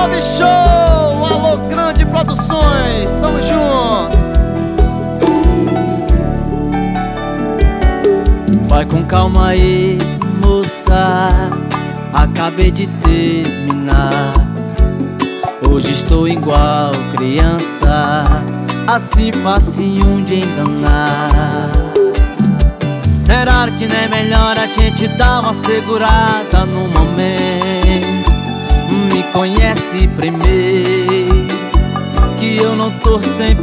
Salve show! Alô Grande Produções, tamo junto. Vai com calma aí, moça, acabei de terminar. Hoje estou igual criança, assim facinho de enganar. Será que não é melhor a gente dar uma segurada no momento? Me conhece primeiro, que eu não tô 100%.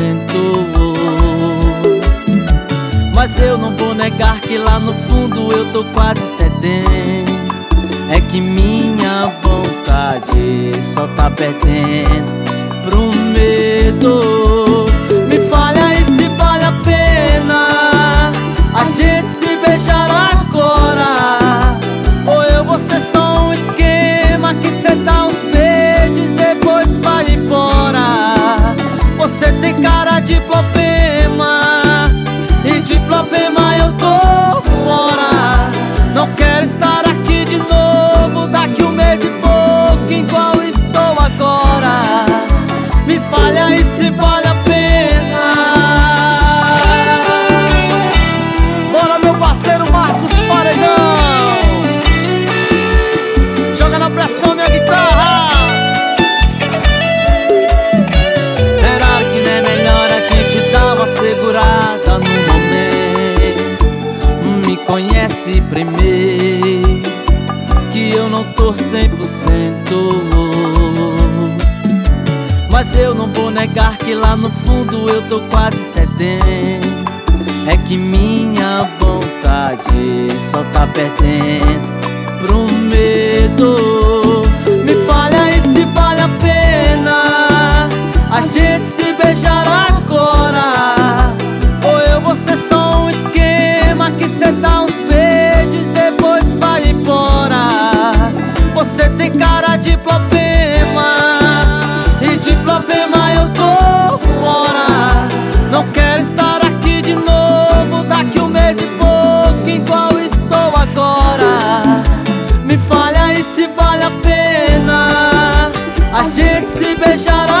Mas eu não vou negar que lá no fundo eu tô quase sedento. É que minha vontade só tá perdendo pro medo. Me fale aí se vale a pena a gente se beijar agora, ou eu vou ser só um esquema que cê dá uns beijos e depois vai embora. Você tem cara de problema, e de problema eu tô fora. Não quero estar aqui de novo daqui um mês e pouco, igual estou agora. Me fale aí se vale a pena. Bora, meu parceiro Marcos Paredão, joga na pressão minha guitarra. Será que não é melhor a gente dar uma segurada no momento? Me conhece primeiro, que eu não tô 100%. Mas eu não vou negar que lá no fundo eu tô quase sedento. É que minha vontade só tá perdendo pro medo. Me fale aí se vale a pena a gente se beijar agora, ou eu vou ser só um esquema que cê dá uns beijos e depois vai embora. Você tem cara de problema, e de problema eu tô fora. Não quero estar aqui de novo daqui um mês e pouco, igual estou agora. Me fale aí se vale a pena a gente se beijar